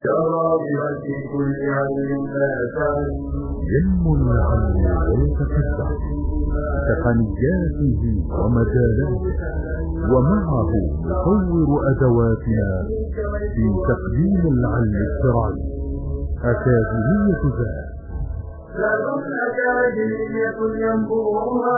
راغبا في كل علم نافع علم العلم ويتتبع تقنياته ومجالاته، ومعه نطور أدواتنا في تقديم العلم الشرعي. أكاديمية ذات لهم أكاديمية ينبوها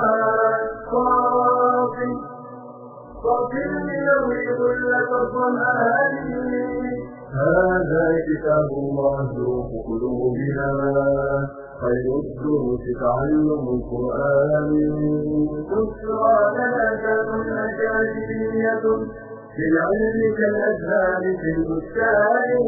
صافي يروي ظلة الظمآن. هذا كتاب الله روح قلوبنا، خير الدروس تعلم القرآن. بشرى لنا كتاب أكاديمية في العلم كالأزهار في البستان.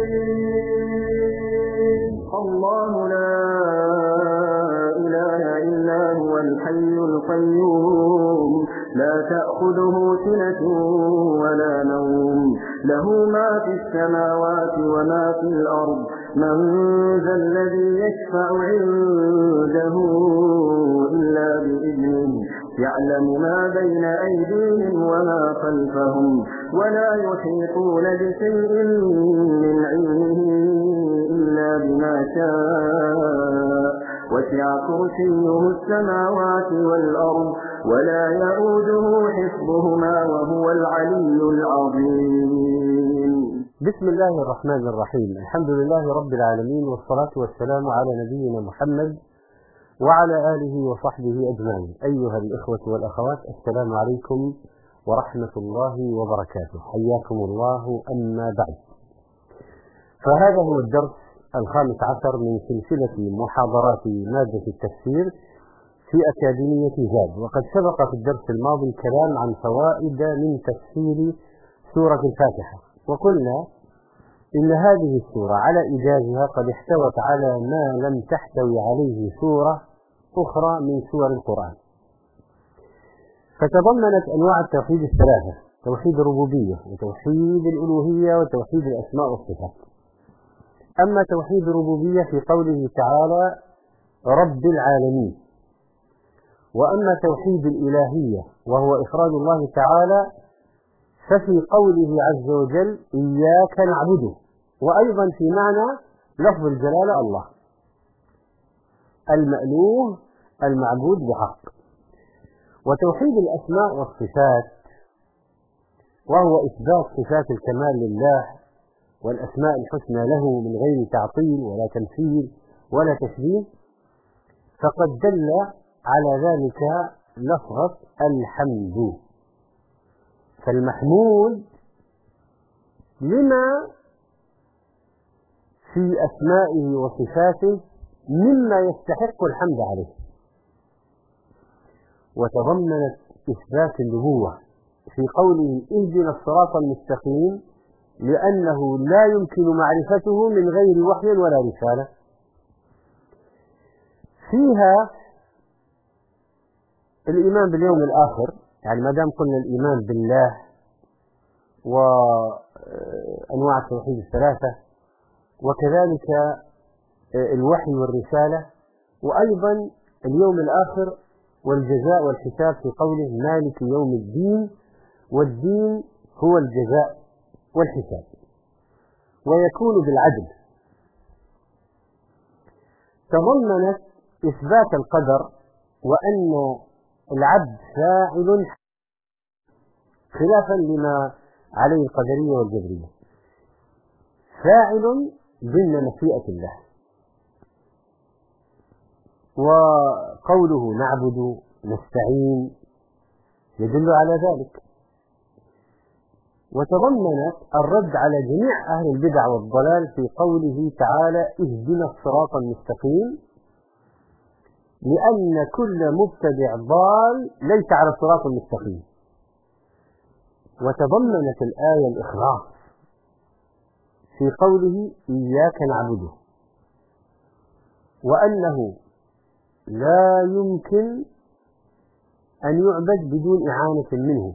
الله لا إله إلا هو الحي القيوم، لا تأخذه سنة ولا نوم، له ما في السماوات وما في الأرض. من ذا الذي يشفع عنده إلا بإذنه، يعلم ما بين أيديهم وما خلفهم، ولا يحيطون بشيء من علمه إلا بما شاء، وسع كرسيه السماوات والأرض، ولا يؤوده حفظهما وهو العلي العظيم. بسم الله الرحمن الرحيم. الحمد لله رب العالمين، والصلاة والسلام على نبينا محمد وعلى آله وصحبه أجمعين. أيها الإخوة والأخوات، السلام عليكم ورحمة الله وبركاته، حياكم الله. أما بعد، فهذا هو الدرس 15 من سلسلة محاضرات مادة التفسير في أكاديمية زاد. وقد سبق في الدرس الماضي الكلام عن فوائد من تفسير سورة الفاتحة، وقلنا إن هذه السورة على إيجازها قد احتوت على ما لم تحتوي عليه سورة أخرى من سور القرآن، فتضمنت أنواع التوحيد الثلاثة: توحيد الربوبية وتوحيد الألوهية وتوحيد الأسماء والصفات. أما توحيد الربوبية في قوله تعالى رب العالمين، وأما توحيد الإلهية وهو إفراد الله تعالى ففي قوله عز وجل إياك نعبده، وأيضا في معنى لفظ الجلالة الله المألوه المعبود بحق. وتوحيد الأسماء والصفات وهو إثبات صفات الكمال لله والأسماء الحسنى له من غير تعطيل ولا تمثيل ولا تشبيه، فقد دل على ذلك لفظة الحمد. فالمحمود لما في أسمائه وصفاته مما يستحق الحمد عليه. وتضمنت إثبات النبوة في قوله اهدنا الصراط المستقيم، لأنه لا يمكن معرفته من غير وحي ولا رسالة. فيها الإيمان باليوم الآخر، يعني ما دام قلنا الإيمان بالله وأنواع التوحيد الثلاثة، وكذلك الوحي والرسالة، وأيضا اليوم الآخر والجزاء والحساب في قوله مالك يوم الدين، والدين هو الجزاء والحساب، ويكون بالعدل. تضمنت إثبات القدر، وأن العبد فاعل خلافا لما عليه القدرية والجبرية، فاعل ضمن مشيئة الله. وقوله نعبد نستعين يدل على ذلك. وتضمنت الرد على جميع أهل البدع والضلال في قوله تعالى اهدنا الصراط المستقيم، لأن كل مبتدع ضال ليس على الصراط المستقيم. وتضمنت الآية الإخلاص في قوله إياك نعبده، وأنه لا يمكن أن يعبد بدون إعانة منه،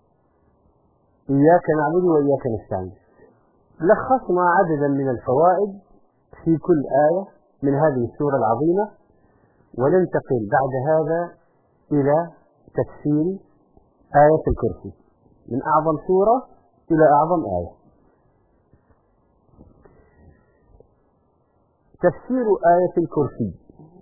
إياك نعبد وإياك نستعين. لخصنا عددا من الفوائد في كل آية من هذه السورة العظيمة، وننتقل بعد هذا إلى تفسير آية الكرسي، من أعظم سورة إلى أعظم آية. تفسير آية الكرسي،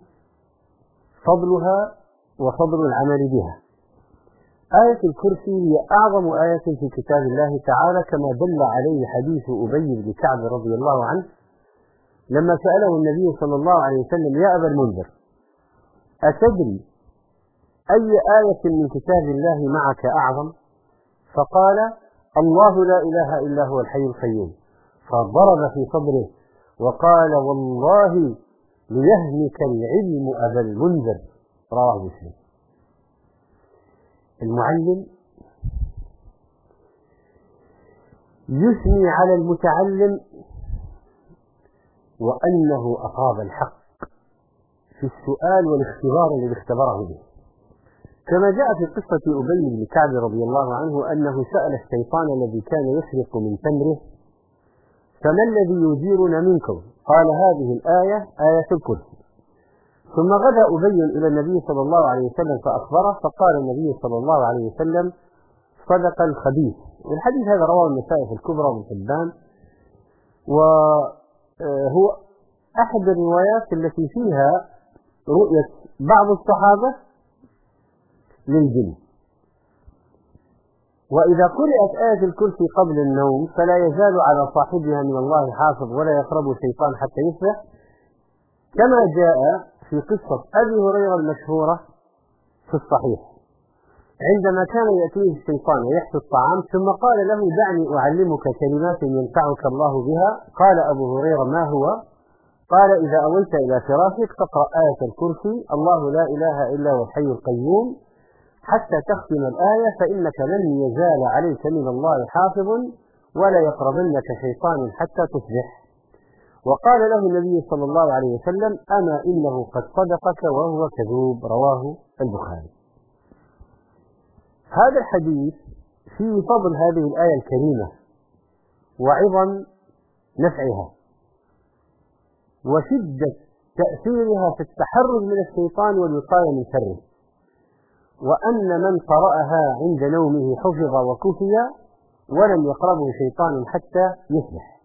فضلها وفضل العمل بها. آية الكرسي هي أعظم آية في كتاب الله تعالى، كما دل عليه حديث أبي بن كعب رضي الله عنه لما سأله النبي صلى الله عليه وسلم: يا أبا المنذر، أتدري أي آية من كتاب الله معك أعظم؟ فقال: الله لا إله إلا هو الحي القيوم. فضرب في صدره وقال: والله ليهنك العلم أبا المنذر، رواه مسلم. المعلم يثني على المتعلم وأنه أصاب الحق في السؤال والاختبار الذي اختبره به، كما جاء في قصة أبي بن كعب رضي الله عنه أنه سأل الشيطان الذي كان يسرق من تمره: فما الذي يجيرنا منكم؟ قال: هذه الآية، آية الكرسي. ثم غدا أبي إلى النبي صلى الله عليه وسلم فأخبره، فقال النبي صلى الله عليه وسلم: صدق الخبيث. والحديث هذا رواه النسائي في الكبرى وابن حبان، وهو أحد الروايات التي فيها رؤية بعض الصحابة للجن. وإذا قرأت آية الكرسي قبل النوم فلا يزال على صاحبها من الله حافظ ولا يقرب الشيطان حتى يصبح، كما جاء في قصة أبي هريرة المشهورة في الصحيح عندما كان يأتيه الشيطان ويحث الطعام ثم قال له: دعني أعلمك كلمات ينفعك الله بها. قال أبو هريرة: ما هو؟ قال: إذا أويت إلى فراشك فاقرأ آية الكرسي، الله لا إله إلا هو الحي القيوم، حتى تختم الآية، فإنك لن يزال عليك من الله حافظ ولا يقربنك شيطان حتى تصبح. وقال له النبي صلى الله عليه وسلم: أما إنه قد صدقك وهو كذوب، رواه البخاري. هذا الحديث فيه فضل هذه الآية الكريمة وعظم نفعها وشدة تأثيرها في التحرز من الشيطان والوقاية من شره، وأن من قرأها عند نومه حفظ وكفي ولم يقربه شيطان حتى يصبح.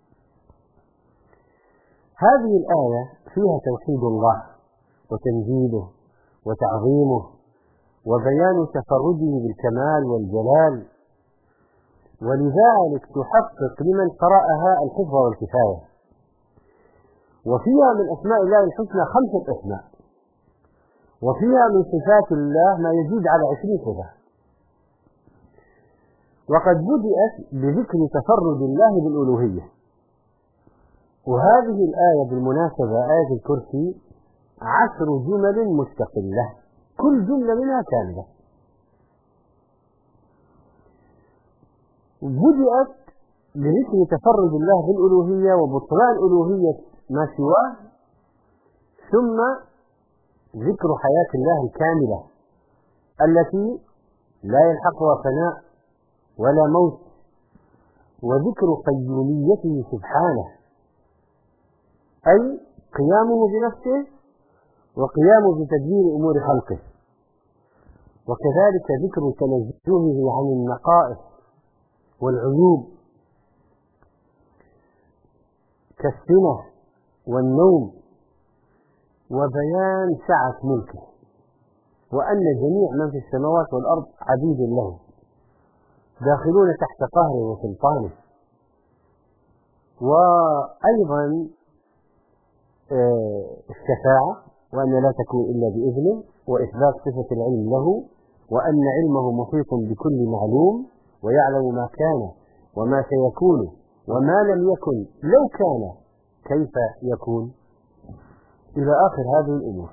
هذه الآية فيها توحيد الله وتمجيده وتعظيمه وبيان تفرده بالكمال والجلال، ولذلك تحقق لمن قرأها الحفظ والكفاية. وفيها من أسماء الله الحسنى 5 أسماء، وفيها من صفات الله ما يزيد على 20 صفة. وقد بدأت بذكر تفرد الله بالألوهية. وهذه الآية بالمناسبة، آية الكرسي، 10 جمل مستقلة، كل جملة منها كاملة. بدأت بذكر تفرد الله بالألوهية وبطلان ألوهية ما سواه، ثم ذكر حياة الله الكاملة التي لا يلحقها فناء ولا موت، وذكر قيوميته سبحانه، أي قيامه بنفسه وقيامه بتدبير أمور خلقه، وكذلك ذكر تنزهه عن النقائص والعيوب كالسنة والنوم، وبيان سعة ملكه، وأن جميع من في السماوات والأرض عبيد له داخلون تحت قهره وسلطانه. وأيضا الشفاعة، وأن لا تكون إلا بإذنه، وإثبات صفة العلم له، وأن علمه محيط بكل معلوم، ويعلم ما كان وما سيكون وما لم يكن لو كان كيف يكون، إلى آخر هذه الأمور.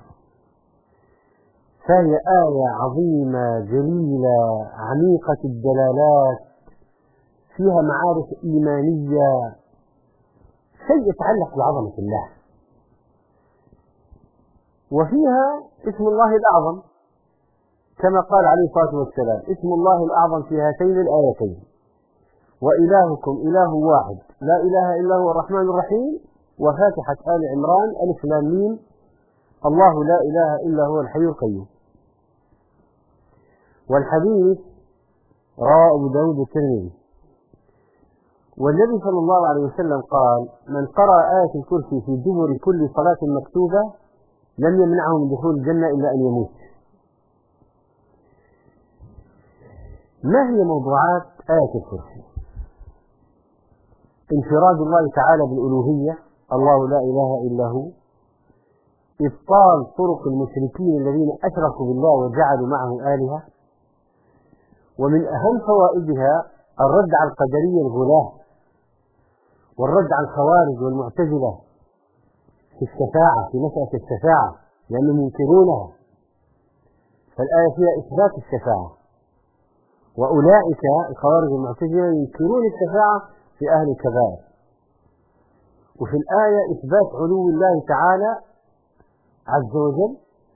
فهي آية عظيمة جليلة عميقة الدلالات، فيها معارف إيمانية، شيء يتعلق بعظمة الله. وفيها اسم الله الأعظم كما قال عليه الصلاة والسلام: اسم الله الأعظم في هاتين الآيتين: وإلهكم إله واحد لا إله إلا هو الرحمن الرحيم، وفاتحة آل عمران ألف لام ميم الله لا إله إلا هو الحي القيوم. والحديث رواه أبو داود الترمذي. والنبي صلى الله عليه وسلم قال: من قرأ آية الكرسي في دبر كل صلاة مكتوبة لم يمنعه من دخول الجنة إلا أن يموت. ما هي موضوعات آية الكرسي؟ انفراد الله تعالى بالألوهية، الله لا إله إلا هو، إبطال طرق المشركين الذين أشركوا بالله وجعلوا معه آلهة، ومن أهم فوائدها الرد على القدرية الغلاة، والرد على الخوارج والمعتزلة في الشفاعة، في مسألة الشفاعة، لأنهم ينكرونها، فالآية فيها إثبات الشفاعة، وأولئك الخوارج والمعتزلة ينكرون الشفاعة في أهل الكبائر. وفي الآية إثبات علو الله تعالى عز وجل،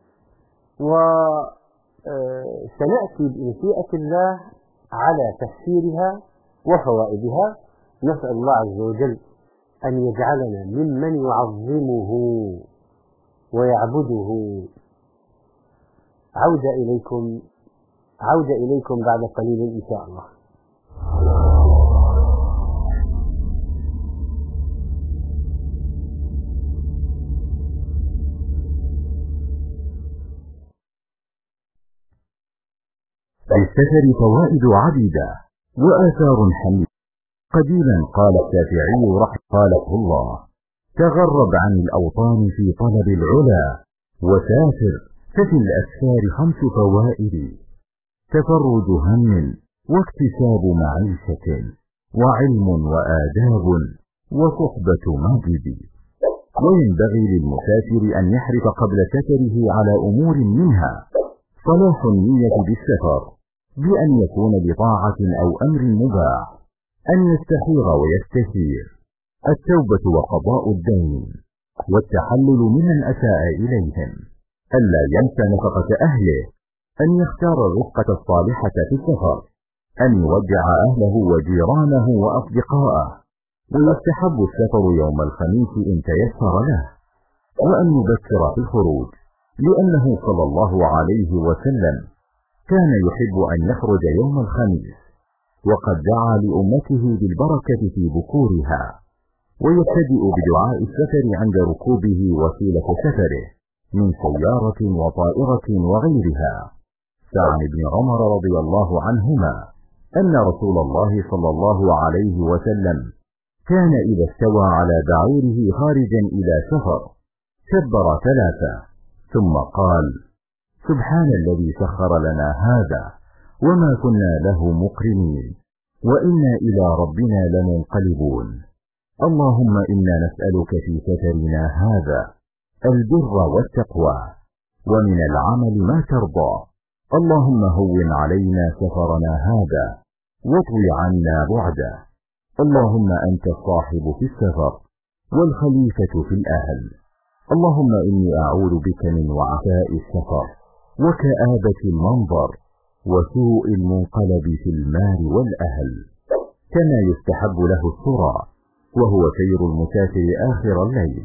وسنأتي بمشيئة الله على تفسيرها وفوائدها. نسأل الله عز وجل أن يجعلنا ممن يعظمه ويعبده. عودة إليكم بعد قليل إن شاء الله. للسفر فوائد عديدة وآثار حميدة. قديما قال الشافعي قاله الله: تغرب عن الأوطان في طلب العلا وسافر، ففي الأسفار 5 فوائد: تفرج هم واكتساب معيشة وعلم وآداب وصحبة ماجد. وينبغي للمسافر أن يحرص قبل سفره على أمور منها صلاح النية بالسفر بأن يكون بطاعة أو أمر مباح، أن يستخير ويستشير، التوبة وقضاء الدين، والتحلل ممن أساء إليهم، ألا ينسى نفقة أهله، أن يختار الرفقة الصالحة في السفر، أن يودع أهله وجيرانه وأصدقاءه، ويستحب السفر يوم الخميس إن تيسر له، وأن يبكر في الخروج، لأنه صلى الله عليه وسلم كان يحب أن يخرج يوم الخميس، وقد دعا لأمته بالبركة في بكورها. ويبتدئ بدعاء السفر عند ركوبه وسيلة سفره من سيارة وطائرة وغيرها. فعن ابن عمر رضي الله عنهما أن رسول الله صلى الله عليه وسلم كان إذا استوى على بعيره خارجا إلى سفر كبر 3 ثم قال: سبحان الذي سخر لنا هذا وما كنا له مقرنين وإنا إلى ربنا لمنقلبون. اللهم إنا نسألك في سفرنا هذا البر والتقوى، ومن العمل ما ترضى. اللهم هون علينا سفرنا هذا واطوي عنا بعده. اللهم أنت الصاحب في السفر والخليفة في الأهل. اللهم إني أعوذ بك من وعثاء السفر وكآبة المنظر وسوء المنقلب في المال والأهل. كما يستحب له السرى، وهو سير المسافر آخر الليل،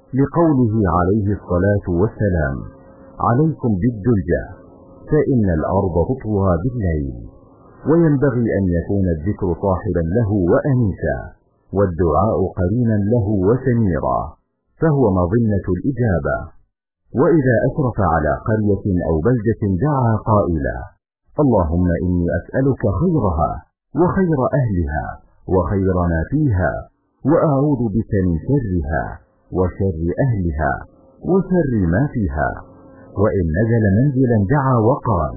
لقوله عليه الصلاة والسلام: عليكم بالدلجة فإن الأرض تطوى بالليل. وينبغي أن يكون الذكر صاحبا له وأنيسا، والدعاء قرينا له وسميرا، فهو مظنة الإجابة. وإذا أشرف على قرية أو بلدة دعا قائلا: اللهم إني أسألك خيرها وخير أهلها وخير ما فيها، وأعوذ بك من شرها وشر أهلها وشر ما فيها. وإن نزل منزلا دعا وقال: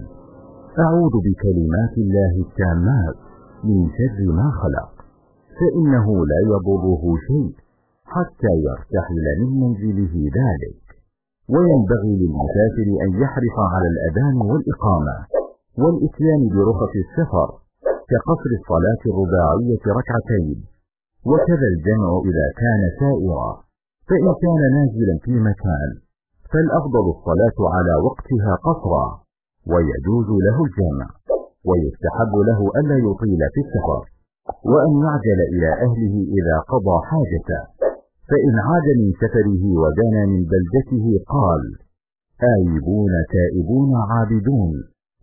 أعوذ بكلمات الله التامات من شر ما خلق، فإنه لا يضره شيء حتى يرتحل من منزله ذلك. وينبغي للمسافر أن يحرص على الأذان والإقامة والإتيان برخص السفر، كقصر الصلاة الرباعية 2، وكذا الجمع إذا كان سائرا. فإن كان نازلا في مكان فالأفضل الصلاة على وقتها قصرا، ويجوز له الجمع. ويستحب له ألا يطيل في السفر، وأن يعجل إلى أهله إذا قضى حاجته. فإن عاد من سفره ودنا من بلدته قال: آيبون تائبون عابدون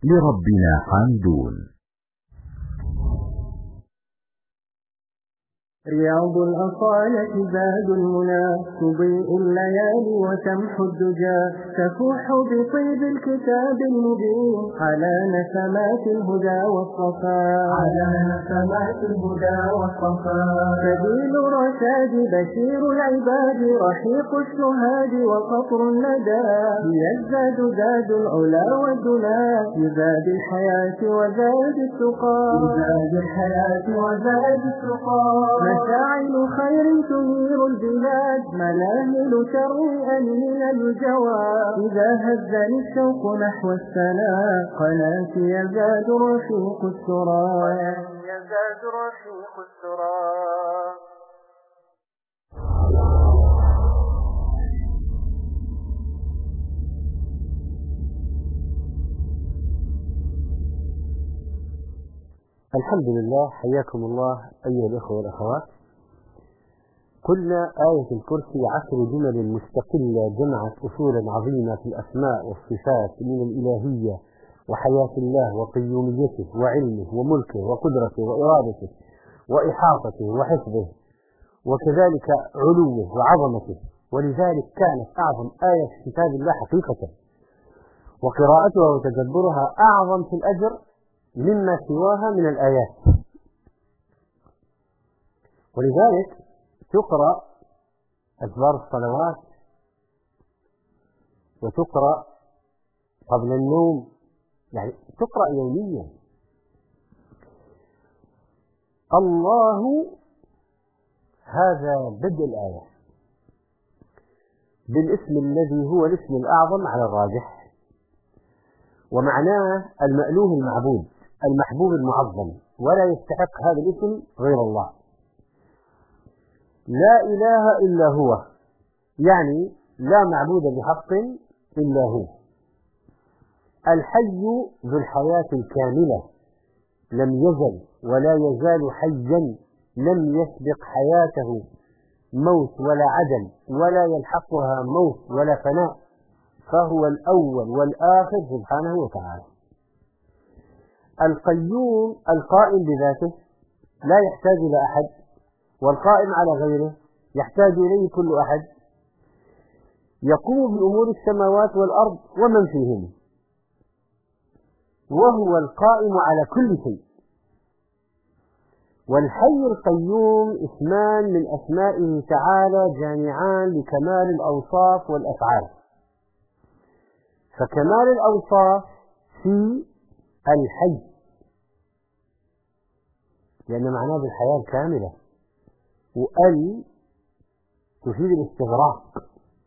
لربنا حامدون. رياض الأصالة زاد المنى تضيء الليالي وتمحو الدجى تفوح بطيب الكتاب المبين على نسمات الهدى والصفاء سبيل الرشاد بشير العباد رحيق الشهاد وقطر الندى هي الزاد زاد العلا والدنا لزاد الحياة وزاد السقا مشاعل خير تنير البلاد مناهل تروي أنين الجوى إذا هزني الشوق نحو السناء قناتي يزداد رفيق السرى الحمد لله. حياكم الله أيها الأخوة والأخوات. قلنا آية الكرسي 10 جمل مستقلة جمعت أصولا عظيمة في الأسماء والصفات من الإلهية وحياة الله وقيوميته وعلمه وملكه وقدرته وإرادته وإحاطته وحفظه وكذلك علوه وعظمته، ولذلك كانت أعظم آية في كتاب الله حقيقة، وقراءتها وتدبرها أعظم في الأجر مما سواها من الآيات. ولذلك تقرأ أدبار الصلوات وتقرأ قبل النوم، يعني تقرأ يوميا. الله هذا بدء الآية بالاسم الذي هو الاسم الأعظم على الراجح، ومعناه المألوه المعبود المحبوب المعظم، ولا يستحق هذا الاسم غير الله. لا إله إلا هو، يعني لا معبود بحق إلا هو. الحي ذو الحياة الكاملة، لم يزل ولا يزال حيا، لم يسبق حياته موت ولا عدم، ولا يلحقها موت ولا فناء، فهو الأول والآخر سبحانه وتعالى. القيوم القائم بذاته لا يحتاج إلى أحد، والقائم على غيره يحتاج إليه كل أحد، يقوم بأمور السماوات والأرض ومن فيهم، وهو القائم على كل شيء. والحي القيوم اسمان من أسمائه تعالى جامعان لكمال الأوصاف والأفعال، فكمال الأوصاف في الحي، لأن معناه بالحياة الكاملة، وأل تفيد الاستغراق.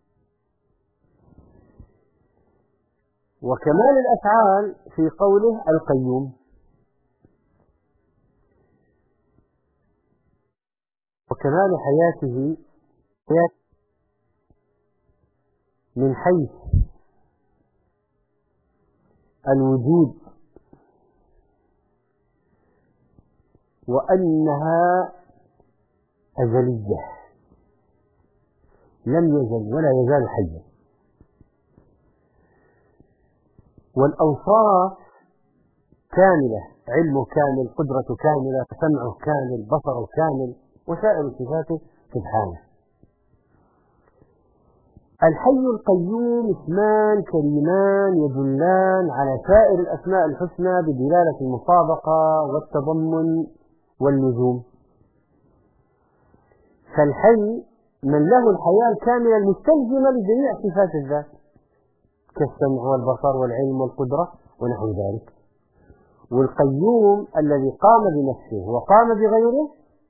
وكمال الأفعال في قوله القيوم، وكمال حياته من حيث الوجود، وأنها أزلية، لم يزل ولا يزال حيا. والأوصاف كاملة، علمه كامل، قدرته كاملة، سمعه كامل، بصره كامل، وسائر صفاته سبحانه. الحي القيوم اسمان كريمان يدلان على سائر الأسماء الحسنى بدلالة المطابقة والتضمن واللزوم. فالحي من له الحياة الكاملة المستلزمة لجميع صفات الذات كالسمع والبصر والعلم والقدرة ونحو ذلك. والقيوم الذي قام بنفسه وقام بغيره،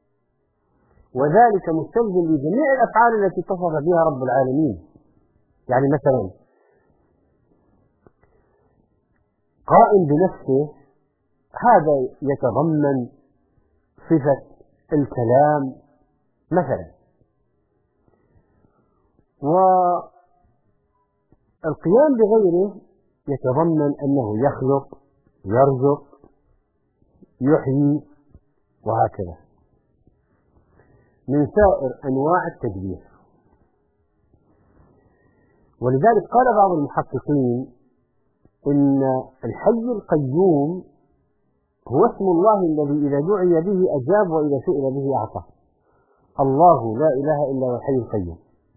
وذلك مستلزم لجميع الأفعال التي اتصف بها رب العالمين. يعني مثلا قائم بنفسه، هذا يتضمن صفة الكلام مثلا، والقيام بغيره يتضمن أنه يخلق، يرزق، يحيي، وهكذا من سائر أنواع التدبير. ولذلك قال بعض المحققين إن الحي القيوم هو اسم الله الذي إذا دعي به أجاب وإذا سئل به أعطى. الله لا إله إلا هو الحي القيوم.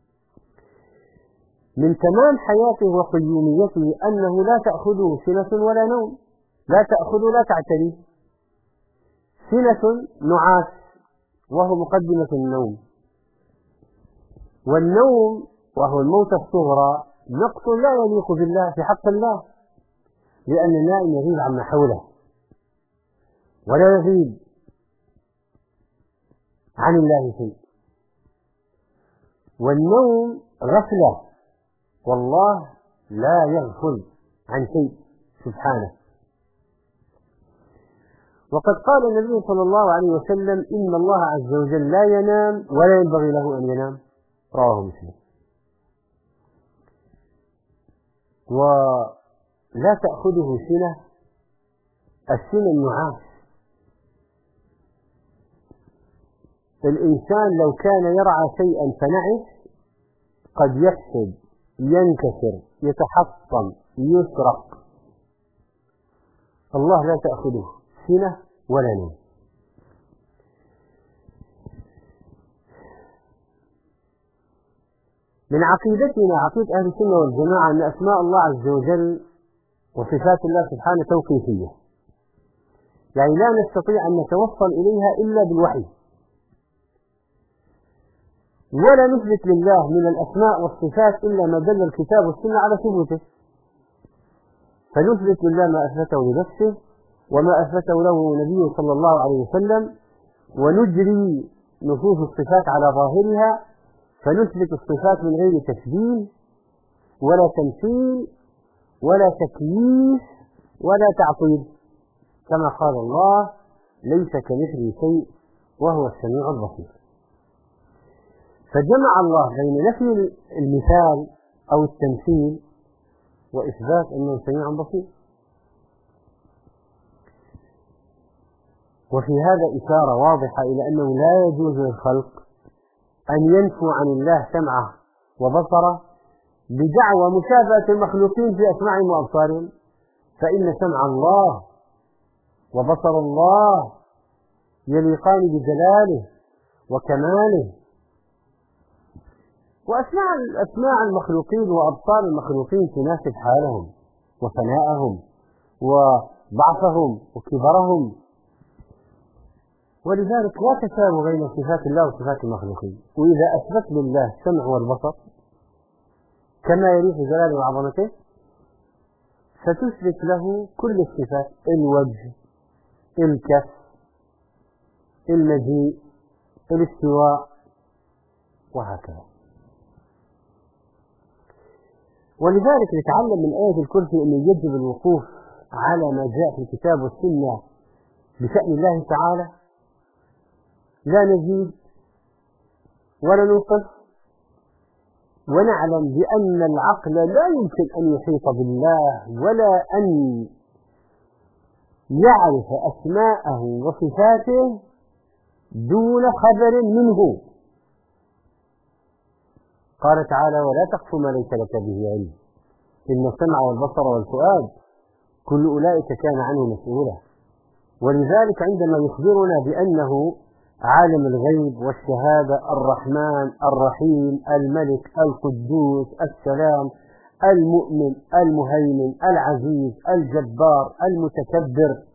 من تمام حياته وقيوميته أنه لا تأخذه سنة ولا نوم، لا تأخذه لا تعتريه. سنة نعاس وهو مقدمة النوم، والنوم وهو الموت الصغرى نقص لا يليق بالله في حق الله، لأن النائم يغيب عما حوله ولا يغيب عن الله شيء، والنوم غفلة، والله لا يغفل عن شيء سبحانه. وقد قال النبي صلى الله عليه وسلم: إن الله عز وجل لا ينام ولا ينبغي له أن ينام، رواه مسلم. ولا تأخذه سنة، السنة النعاس. الإنسان لو كان يرعى شيئا فنعس قد يفسد، ينكسر، يتحطم، يسرق. الله لا تأخذه سنة ولا نوم. من عقيدتنا عقيدة أهل السنة والجماعة أن أسماء الله عز وجل وصفات الله سبحانه توقيفية، يعني لا نستطيع أن نتوصل إليها إلا بالوحي، ولا نثبت لله من الأسماء والصفات إلا ما دل الكتاب والسنة على ثبوته. فنثبت لله ما أثبته لنفسه وما أثبته له نبيه صلى الله عليه وسلم، ونجري نصوص الصفات على ظاهرها، فنثبت الصفات من غير تشبيه ولا تمثيل ولا تكييف ولا تعطيل، كما قال الله: ليس كمثله شيء وهو السميع البصير. فجمع الله بين نفي المثال أو التمثيل وإثبات أنه سميع بصير. وفي هذا إشارة واضحة إلى أنه لا يجوز للخلق أن ينفوا عن الله سمعه وبصره بدعوى مشابهة المخلوقين في أسماعهم وأبصارهم، فإن سمع الله وبصر الله يليقان بجلاله وكماله، وأسماع المخلوقين وأبصار المخلوقين تناسب حالهم وفناءهم وضعفهم وكبرهم، ولذلك لا تساوي بين صفات الله وصفات المخلوقين. وإذا أثبت لله السمع والبصر كما يليق جلاله وعظمته، فتثبت له كل الصفات: الوجه، الكف، المجيء، الاستواء، وهكذا. ولذلك نتعلم من آية الكرسي أن يجب الوقوف على ما جاء في الكتاب والسنة بشأن الله تعالى، لا نزيد ولا ننقص، ونعلم بأن العقل لا يمكن أن يحيط بالله ولا أن يعرف أسماءه وصفاته دون خبر منه. قال تعالى: ولا تقف ما ليس لك به علم إن السمع والبصر والفؤاد كل أولئك كان عنه مسؤولا. ولذلك عندما يخبرنا بأنه عالم الغيب والشهادة، الرحمن الرحيم الملك القدوس السلام المؤمن المهيمن العزيز الجبار المتكبر،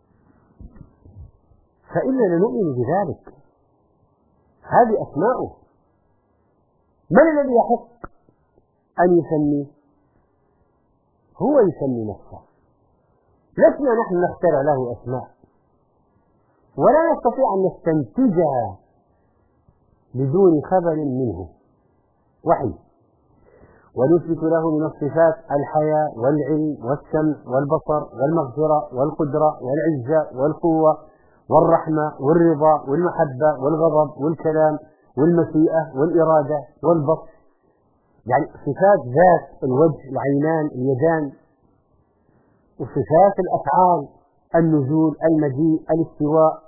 فإننا نؤمن بذلك. هذه أسماؤه. من الذي يحق أن يسميه؟ هو يسمي نفسه، لسنا نحن نخترع له أسماء، ولا نستطيع أن نستنتجها بدون خبر منه، وحي. ونثبت له من الصفات الحياة والعلم والسمع والبصر والمغفرة والقدرة والعزة والقوة والرحمة والرضا والمحبة والغضب والكلام والمشيئة والإرادة والبطش، يعني صفات ذات: الوجه، العينان، اليدان، وصفات الأفعال: النزول، المجيء، الاستواء.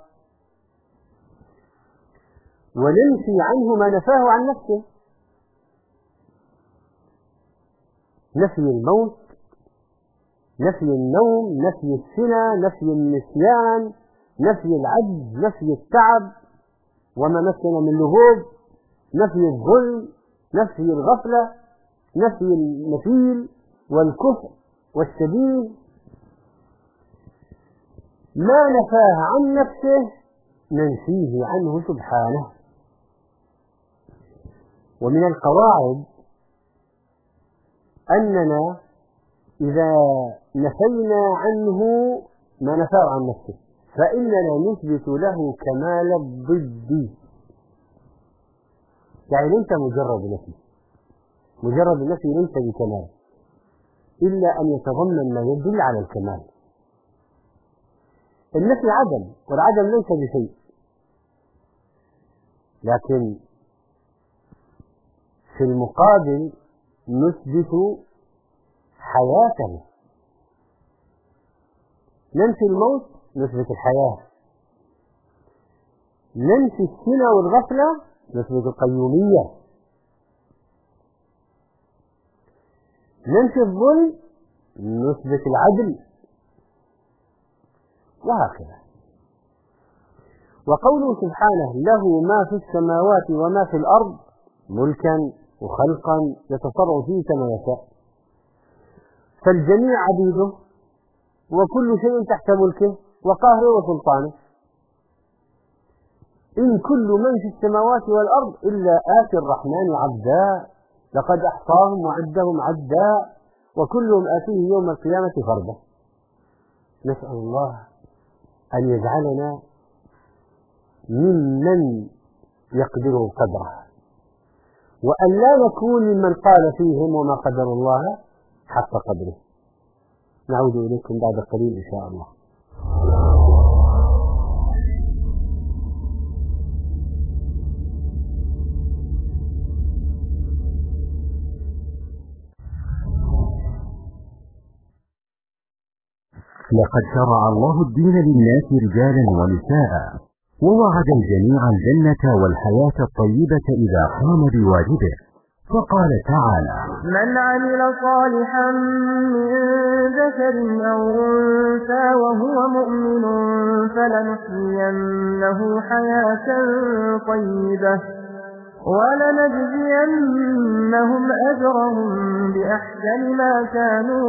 وننفي عنه ما نفاه عن نفسه: نفي الموت، نفي النوم، نفي السنة، نفي النسيان، نفي العجز، نفي التعب، وما مسنا من لهوب، نفي الظلم، نفي الغفلة، نفي المثيل والكفر والسبيل. ما نفاه عن نفسه ننفيه عنه سبحانه. ومن القواعد أننا إذا نفينا عنه ما نفاه عن نفسه فإننا نثبت له كمال الضد. يعني ليس مجرد نفي ليس بكمال، إلا أن يتضمن ما يدل على الكمال. النفي عدم، والعدم ليس بشيء، لكن في المقابل نثبت حياته. ننفي الموت نثبت الحياة، ننفي السنة والغفلة نثبت القيومية، ننفي الظلم نثبت العدل، وهكذا. وقوله سبحانه له ما في السماوات وما في الأرض ملكا وخلقا يتصرف فيه كما يشاء، فالجميع عبيده وكل شيء تحت ملكه وقهره وسلطانه. إن كل من في السماوات والأرض إلا آتي الرحمن عبدا لقد أحصاهم وعدهم عدا وكلهم آتيه يوم القيامة فردا. نسأل الله أن يجعلنا ممن يقدره قدره، وأن لا نكون ممن قال فيهم وما قدر الله حق قدره. نعود إليكم بعد قليل إن شاء الله. لقد شرع الله الدين للناس رجالا ونساء، ووعد الجميع الجنة والحياة الطيبة إذا قام بواجبه، فقال تعالى: من عمل صالحا من ذكر أو أنثى وهو مؤمن فلنحيينه حياة طيبة ولنجزينهم أجرهم بأحسن ما كانوا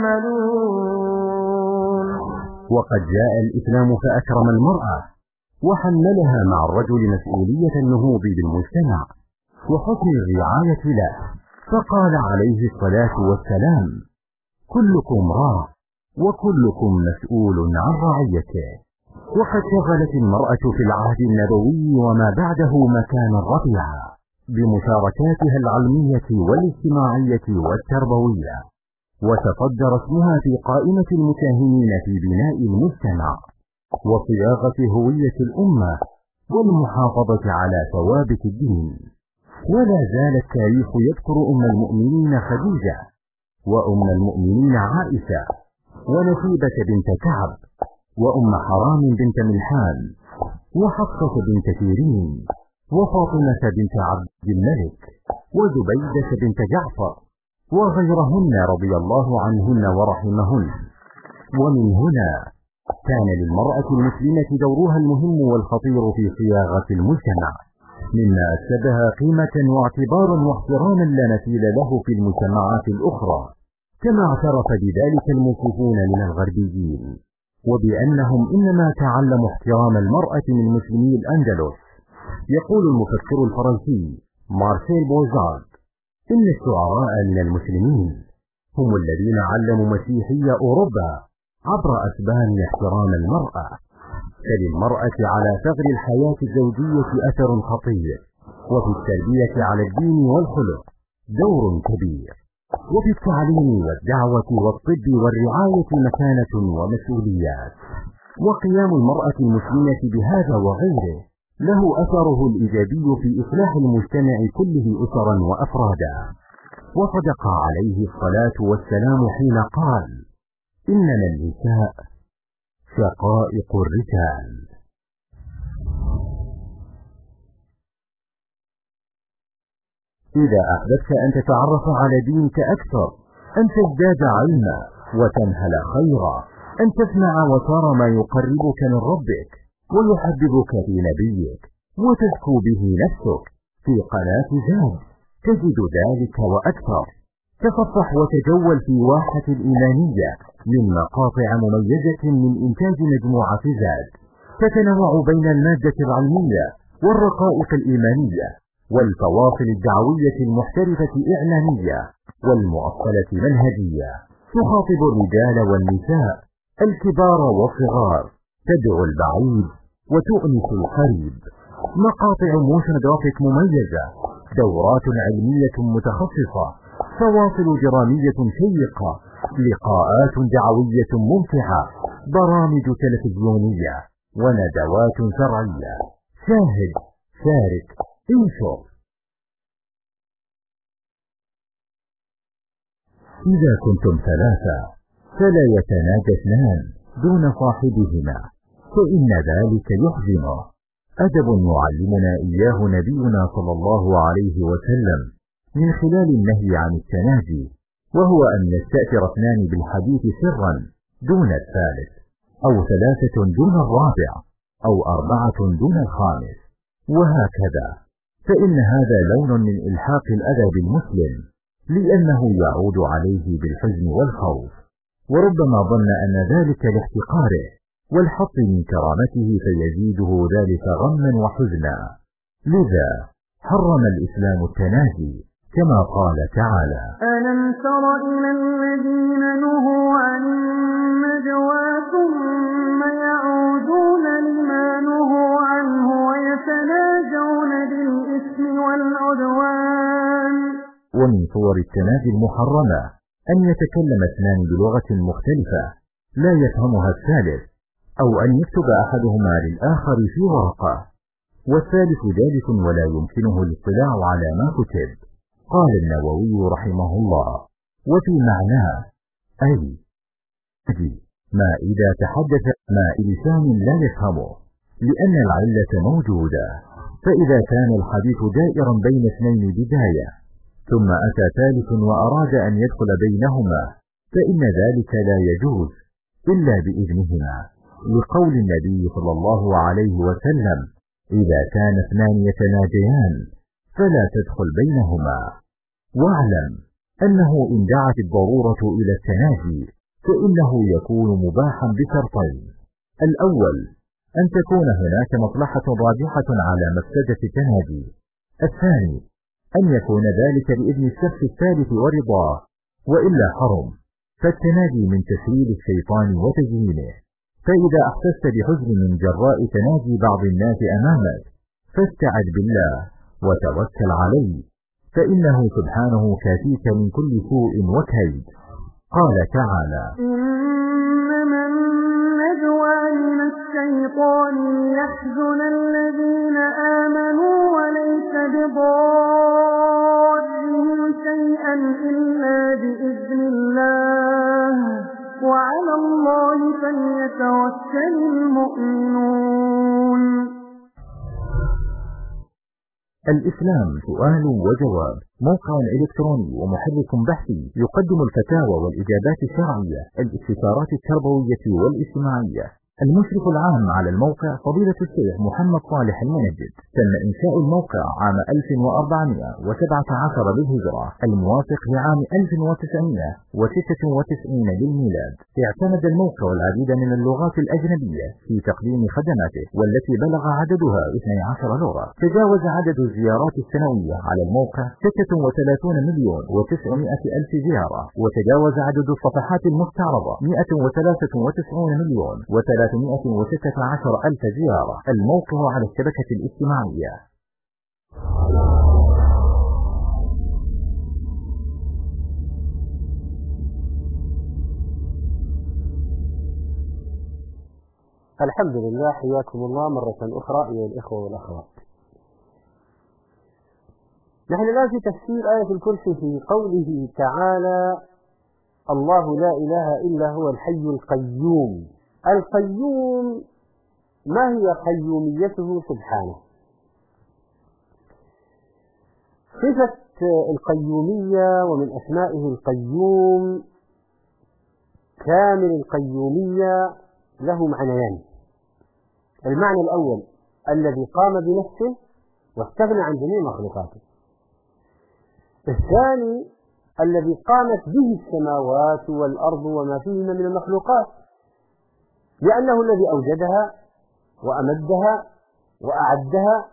يعملون. وقد جاء الإسلام فأكرم المرأة وحملها مع الرجل مسؤولية النهوض بالمجتمع وحسن الرعاية له، فقال عليه الصلاة والسلام: كلكم راع وكلكم مسؤول عن رعيته. وقد شغلت المرأة في العهد النبوي وما بعده مكانا رفيعا بمشاركاتها العلمية والاجتماعية والتربوية، وتصدر اسمها في قائمة المساهمين في بناء المجتمع وصياغة هوية الأمة والمحافظة على ثوابت الدين. ولا زال التاريخ يذكر أم المؤمنين خديجة، وأم المؤمنين عائشة، ونسيبة بنت كعب، وأم حرام بنت ملحان، وحفصة بنت سيرين، وفاطمة بنت عبد الملك، وزبيدة بنت جعفر، وغيرهن رضي الله عنهن ورحمهن. ومن هنا كان للمرأة المسلمة دورها المهم والخطير في صياغة المجتمع، مما أكسبها قيمة واعتبارا واحتراما لا مثيل له في المجتمعات الأخرى، كما اعترف بذلك الموصوفون من الغربيين، وبأنهم إنما تعلموا احترام المرأة من مسلمي الأندلس. يقول المفكر الفرنسي مارسيل بوزارد: إن الشعراء من المسلمين هم الذين علموا مسيحي أوروبا عبر أسبان احترام المرأة. فللمرأة على ثغر الحياة الزوجية أثر خطير، وفي التربية على الدين والخلق دور كبير، وفي التعليم والدعوة والطب والرعاية مكانة ومسؤوليات. وقيام المرأة المسلمة بهذا وغيره له أثره الإيجابي في إصلاح المجتمع كله أسرا وأفرادا. وصدق عليه الصلاة والسلام حين قال: إنما النساء شقائق الرجال. إذا أحببت أن تتعرف على دينك أكثر، أن تزداد علما وتنهل خيرا، أن تسمع وترى ما يقربك من ربك ويحببك في نبيك، وتزكو به نفسك. في قناة زاد تجد ذلك وأكثر. تصفح وتجول في واحة الإيمانية من مقاطع مميزة من إنتاج مجموعة زاد، تتنوع بين المادة العلمية والرقائق الإيمانية والفواصل الدعوية المحترفة إعلامية والمؤصلة منهجية. تخاطب الرجال والنساء، الكبار والصغار، تدعو البعيد وتؤنس القريب. مقاطع موشن جرافيك مميزة، دورات علمية متخصصة، فواصل درامية شيقة، لقاءات دعوية ممتعة، برامج تلفزيونية وندوات شرعية. شاهد، شارك، انشر. إذا كنتم ثلاثة فلا يتناجى اثنان دون صاحبهما، فإن ذلك يحزنه. أدب يعلمنا إياه نبينا صلى الله عليه وسلم من خلال النهي عن التناجي، وهو أن يستأثر اثنان بالحديث سرا دون الثالث، أو ثلاثة دون الرابع، أو أربعة دون الخامس، وهكذا، فإن هذا لون من إلحاق الأذى بالمسلم، لأنه يعود عليه بالحزن والخوف، وربما ظن أن ذلك لاحتقاره والحط من كرامته فيزيده ذلك غما وحزنا. لذا حرم الإسلام التناجي كما قال تعالى: ألم تر إلى الذين نهوا عن النجوى ثم يعودون لما نهوا عنه ويتناجون بالإثم والعدوان. ومن صور التناجي المحرمة أن يتكلم اثنان بلغة مختلفة لا يفهمها الثالث، أو أن يكتب أحدهما للآخر في ورقة والثالث جالس ولا يمكنه الاطلاع على ما كتب. قال النووي رحمه الله: وفي معناه أي ما إذا تحدث ما لسان لا يفهمه، لأن العلة موجودة. فإذا كان الحديث دائرا بين اثنين بداية ثم أتى ثالث وأراد أن يدخل بينهما، فإن ذلك لا يجوز إلا بإذنهما، لقول النبي صلى الله عليه وسلم: إذا كان اثنان يتناجيان فلا تدخل بينهما. واعلم أنه إن دعت الضرورة إلى التناجي فإنه يكون مباحا بشرطين: الأول أن تكون هناك مصلحة راجحة على مفسدة التناجي، الثاني أن يكون ذلك بإذن الشخص الثالث ورضاه، وإلا حرم، فالتناجي من تسهيل الشيطان وتزيينه. فإذا أحسست بحزن من جراء تناجي بعض الناس أمامك فاستعذ بالله وتوكل عليه، فإنه سبحانه كافيك من كل سوء وكيد. قال تعالى: إنما النجوى من الشيطان ليحزن الذين آمنوا وليس بضارهم شيئا إلا بإذن الله وعلى الله فليتوكل المؤمنون. الإسلام سؤال وجواب، موقع إلكتروني ومحرك بحثي يقدم الفتاوى والإجابات الشرعية، الاستشارات التربوية والاجتماعية. المشرف العام على الموقع فضيلة الشيخ محمد صالح المنجد. تم إنشاء الموقع عام 1417 للهجرة، الموافق لعام 1996 للميلاد. اعتمد الموقع العديد من اللغات الأجنبية في تقديم خدماته، والتي بلغ عددها 12 لغة. تجاوز عدد الزيارات السنوية على الموقع 36,900,000 زيارة، وتجاوز عدد الصفحات المستعرضة 193,316,000 زيارة. الموقع على الشبكة الاجتماعية. الحمد لله، حياكم الله مرة أخرى أيها الإخوة والأخوات. نحن الآن في تفسير آية الكرسي في قوله تعالى: الله لا إله إلا هو الحي القيوم. القيوم ما هي قيوميته سبحانه؟ صفة القيومية ومن أسمائه القيوم، كامل القيومية له معنيان. المعنى الأول الذي قام بنفسه واستغنى عن جميع مخلوقاته. الثاني الذي قامت به السماوات والأرض وما فيهما من المخلوقات، لأنه الذي أوجدها وأمدها وأعدها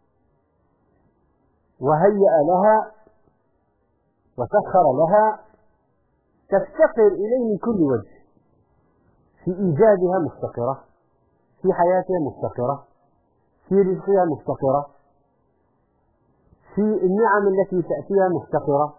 وهيأ لها وسخر لها، تفتقر إليه من كل وجه، في إيجادها مفتقرة، في حياتها مفتقرة، في رزقها مفتقرة، في النعم التي تأتيها مفتقرة،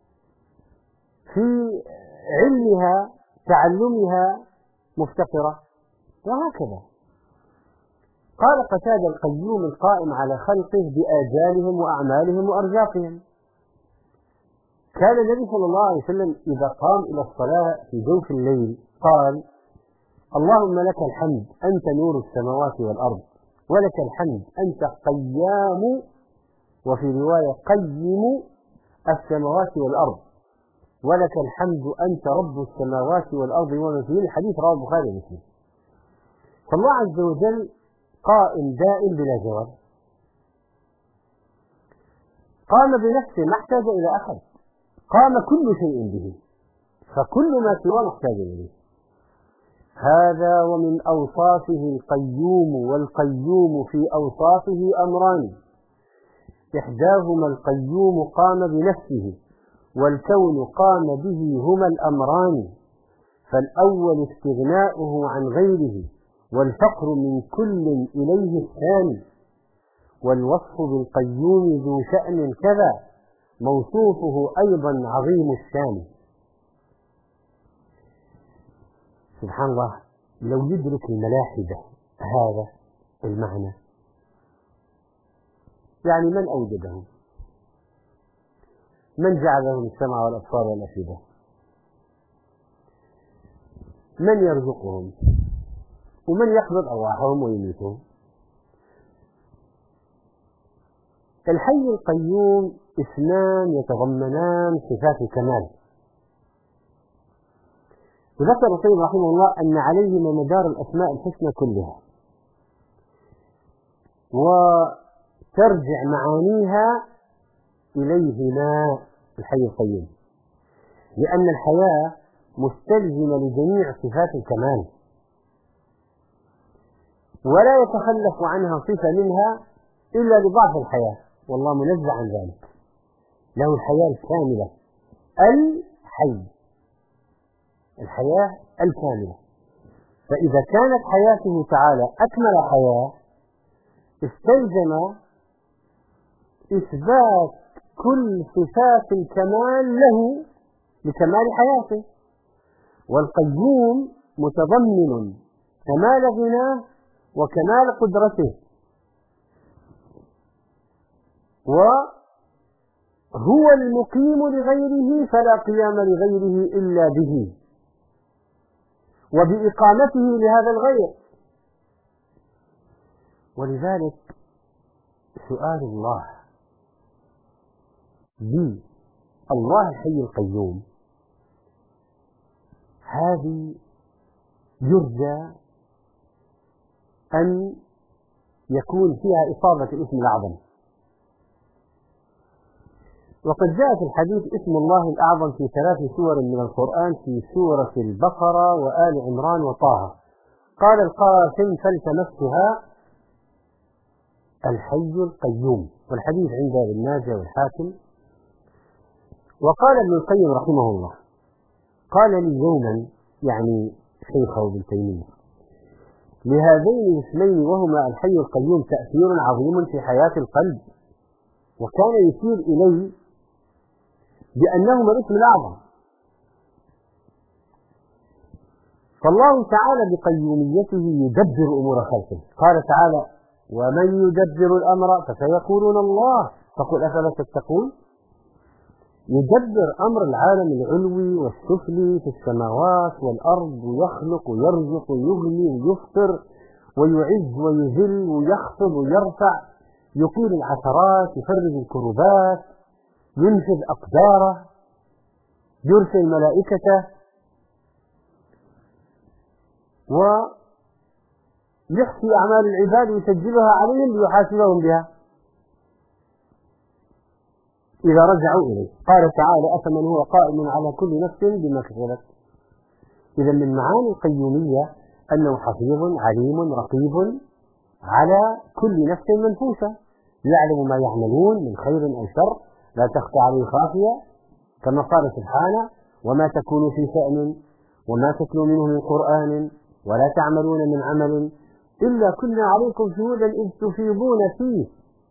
في علمها تعلمها مفتقرة، وهكذا. قال قتادة: القيوم القائم على خلقه بآجالهم وأعمالهم وأرزاقهم. كان النبي صلى الله عليه وسلم إذا قام إلى الصلاة في جوف الليل قال: اللهم لك الحمد أنت نور السماوات والأرض، ولك الحمد أنت قيام، وفي رواية قيم السماوات والأرض، ولك الحمد أنت رب السماوات والأرض ومن فيهن. الحديث رواه البخاري ومسلم. فالله عز وجل قائم دائم بلا زوال، قام بنفسه ما احتاج إلى أحد، قام كل شيء به، فكل ما سواه محتاج إليه. هذا ومن أوصافه القيوم، والقيوم في أوصافه أمران: إحداهما القيوم قام بنفسه، والكون قام به، هما الأمران. فالأول استغناؤه عن غيره، والفقر من كل إليه الثاني. والوصف بالقيوم ذو شأن كذا، موصوفه أيضا عظيم الشان. سبحان الله، لو يدرك الملاحدة هذا المعنى، يعني من أوجدهم؟ من جعل لهم السمع والأبصار والأفئدة؟ من يرزقهم؟ ومن يقبض أرواحهم ويميتهم؟ الحي القيوم اسمان يتضمنان صفات الكمال. وذكر السيد رحمه الله أن عليهما مدار الأسماء الحسنى كلها، وترجع معانيها إليهما، الحي القيوم، لأن الحياة مستلزمة لجميع صفات الكمال، ولا يتخلف عنها صفة منها إلا لضعف الحياة، والله منزه عن ذلك، له الحياة الكاملة، الحياة الكاملة. فإذا كانت حياته تعالى أكمل حياة، استلزم إثبات كل صفات الكمال له لكمال حياته. والقيوم متضمن كمال غناه وكمال قدرته، وهو المقيم لغيره، فلا قيام لغيره إلا به وبإقامته لهذا الغير. ولذلك سؤال الله بالله الحي القيوم هذه يرجى أن يكون فيها إصابة الاسم الأعظم. وقد جاء في الحديث اسم الله الأعظم في 3 سور من القرآن، في سورة البقرة وآل عمران وطه. قال القاسم: فالتمستها الحي القيوم، والحديث عند ابن ماجه والحاكم. وقال ابن القيم رحمه الله: قال لي يوما، يعني شيخه ابن تيمية، لهذين الاسمين وهما الحي القيوم تأثير عظيم في حياة القلب، وكان يشير إليه بأنهما الاسم الأعظم. فالله تعالى بقيوميته يدبر أمور خلقه. قال تعالى: ومن يدبر الأمر فسيقولون الله، فقل أفلا تتقون. يدبر أمر العالم العلوي والسفلي في السماوات والأرض، ويخلق ويرزق ويغني ويفطر ويعز ويذل ويخفض ويرفع، يقيل العثرات، يفرج الكربات، ينفذ أقداره، يرسل ملائكته. يحصي أعمال العباد ويسجلها عليهم ليحاسبهم بها إذا رجعوا إليه. قال تعالى: أفمن هو قائم على كل نفس بما كسبت. إذا من معاني القيومية أنه حفيظ عليم رقيب على كل نفس منفوسة، يعلم ما يعملون من خير أو شر، لا تخفى عليه خافية، كما قال سبحانه: وما تكون في شأن وما تتلو منه من قرآن ولا تعملون من عمل إلا كنا عليكم شهودا إذ تفيضون فيه.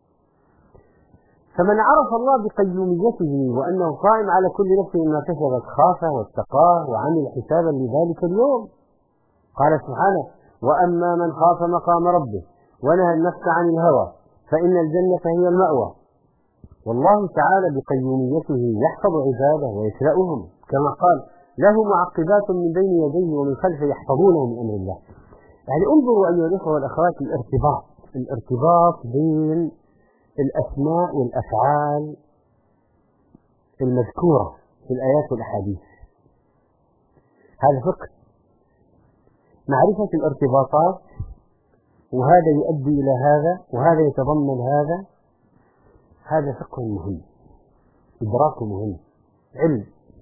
فمن عرف الله بقيوميته وأنه قائم على كل نفس ما كسبت خافه واتقاه وعمل حسابا لذلك اليوم. قال سبحانه: وأما من خاف مقام ربه ونهى النفس عن الهوى فإن الجنة هي المأوى. والله تعالى بقيوميته يحفظ عباده ويشرأهم، كما قال: له معقبات من بين يديه ومن خلفه يحفظونه من أمر الله. يعني انظروا أيها الأخوة والأخوات الارتباط بين الأسماء والأفعال المذكورة في الآيات والأحاديث. هذا فقه معرفة الارتباطات، وهذا يؤدي إلى هذا وهذا يتضمن هذا. هذا فقه مهم، إدراك مهم، علم.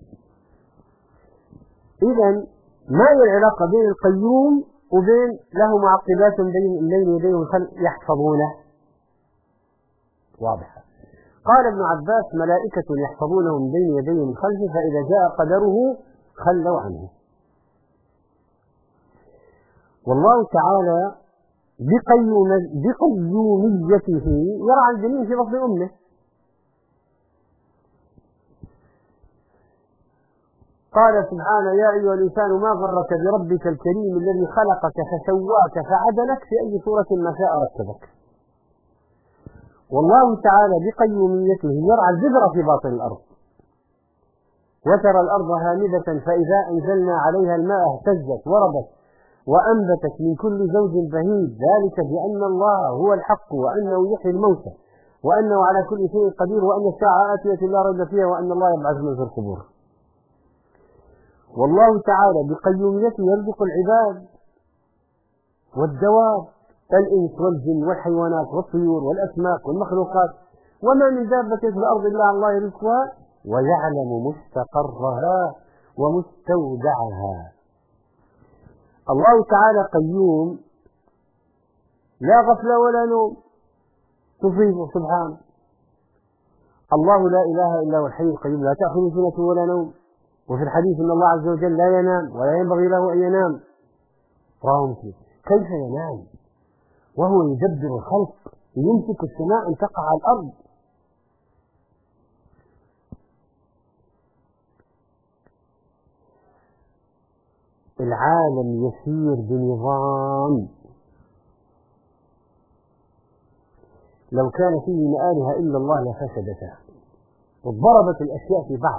إذن ما هي العلاقة بين القيوم وبين له معقبات بين يديه وخلف يحفظونه؟ واضحة. قال ابن عباس: ملائكة يحفظونه من بين يديه ومن خلفه، فإذا جاء قدره خلوا عنه. والله تعالى بقيوميته يرعى الجنين في بطن أمه. قال سبحانه: يا أيها الإنسان ما غرك بربك الكريم الذي خلقك فسواك فعدلك في أي صورة ما شاء ركبك. والله تعالى بقيوميته يرعى البذرة في باطن الأرض، وترى الأرض هامدة فإذا أنزلنا عليها الماء اهتزت وربت وأنبتت من كل زوج بهيج، ذلك بأن الله هو الحق وأنه يحيي الموتى وأنه على كل شيء قدير وأن الساعة آتية لا ريب فيها وأن الله يبعث من في القبور. والله تعالى بقيوميته يرزق العباد والدواب، الإنس والجن والحيوانات والطيور والأسماك والمخلوقات، وما من دابة في الأرض إلا الله يرزقها ويعلم مستقرها ومستودعها. الله تعالى قيوم، لا غفلة ولا نوم تصيبه سبحانه. الله لا إله إلا هو الحي القيوم لا تأخذه سنة ولا نوم. وفي الحديث إن الله عز وجل لا ينام ولا ينبغي له أن ينام. رواه مسلم. كيف ينام وهو يدبر الخلق، يمسك السماء أن تقع على الأرض؟ العالم يسير بنظام، لو كان فيه من آلهة إلا الله لفسدتا، وضربت الأشياء في بعض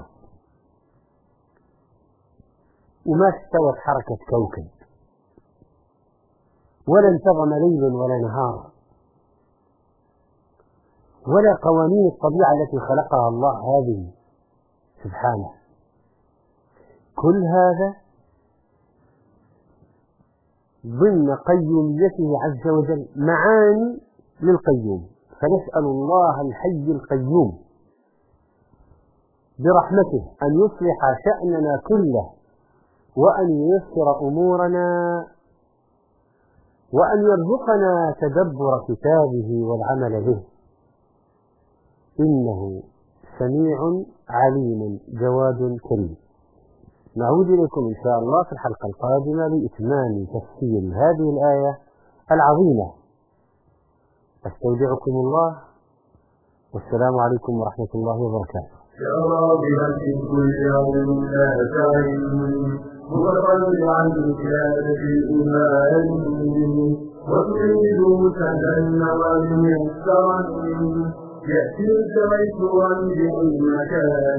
وما استوت حركة كوكب ولا انتظم ليل ولا نهار ولا قوانين الطبيعة التي خلقها الله هذه سبحانه. كل هذا ضمن قيوميته عز وجل، معاني للقيوم. فنسأل الله الحي القيوم برحمته أن يصلح شأننا كله وأن ييسر أمورنا وأن يرزقنا تدبر كتابه والعمل به، إنه سميع عليم جواد كريم. نعود إليكم إن شاء الله في الحلقة القادمة لإتمام تفسير هذه الآية العظيمة. أستودعكم الله، والسلام عليكم ورحمة الله وبركاته. يا راغبا في كل يوم لا تعلم متطلعا عن زيادة الإيمان وتريد تدنوا ميسرا يأتيك ميسورا بأي مكان.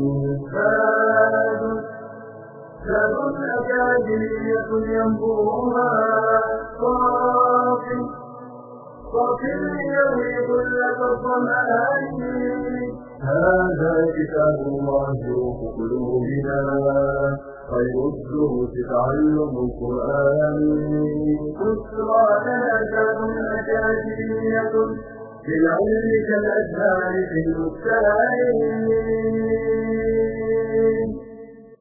فاد أكاديمية ينبوها صافي ليروي ظلة الظمآن هذا كتاب الله روح قلوبنا خير الدروس تعلم القرآن تسرى لنا أكاديمية في العلم كالأزهار في المستعين